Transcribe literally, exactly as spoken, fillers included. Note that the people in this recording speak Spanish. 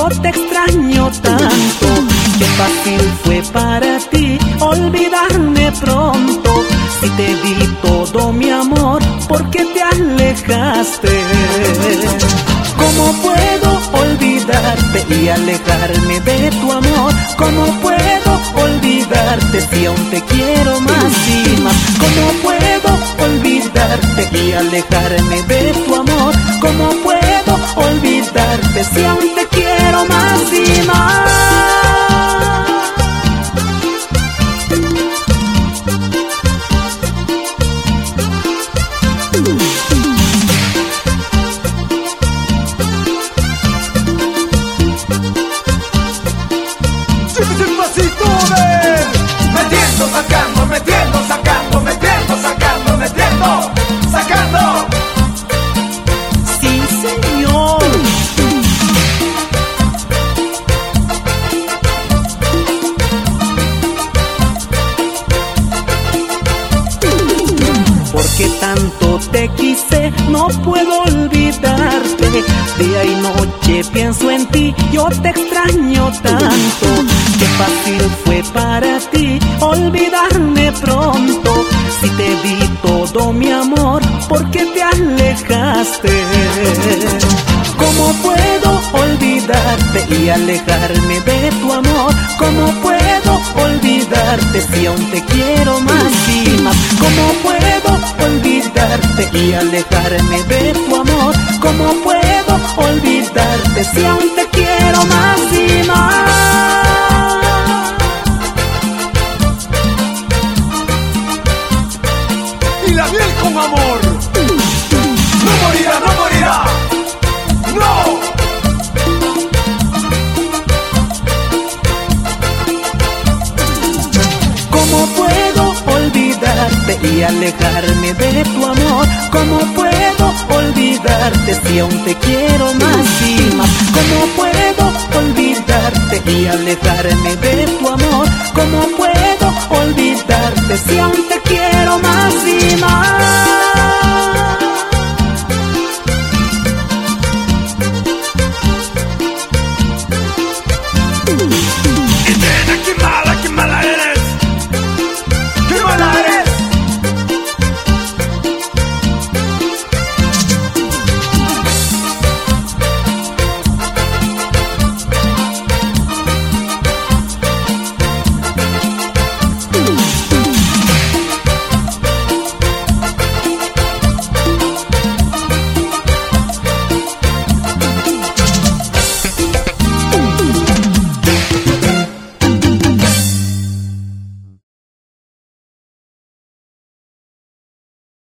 yo te extraño tanto. Qué fácil fue para ti olvidarme pronto. Si te di todo mi amor, ¿por qué te alejaste? ¿Cómo puedo olvidarte y alejarme de tu amor? ¿Cómo puedo olvidarte si aún te quiero más y más? ¿Cómo puedo olvidarte y alejarme de tu amor? ¿Cómo puedo olvidarte si aún te quiero más y más? Metiendo, sacando, metiendo, sacando, metiendo, sacando, metiendo, sacando. Sí, señor. Porque tanto te quise, no puedo olvidarte. Día y noche pienso en ti, yo te extraño tanto. Qué fácil fue para ti olvidarme pronto. Si te di todo mi amor, ¿por qué te alejaste? ¿Cómo puedo olvidarte y alejarme de tu amor? ¿Cómo puedo olvidarte si aún te quiero más y más? ¿Cómo puedo olvidarte y alejarme de tu amor? ¿Cómo puedo olvidarte si aún te quiero más y más? Y la miel con amor no morirá, no morirá, no. ¿Cómo puedo olvidarte y alejarme de tu amor? ¿Cómo puedo olvidarte si aún te quiero más y más? ¿Cómo puedo olvidarte y alejarme de tu amor? ¿Cómo puedo olvidarte si aún te quiero más y más?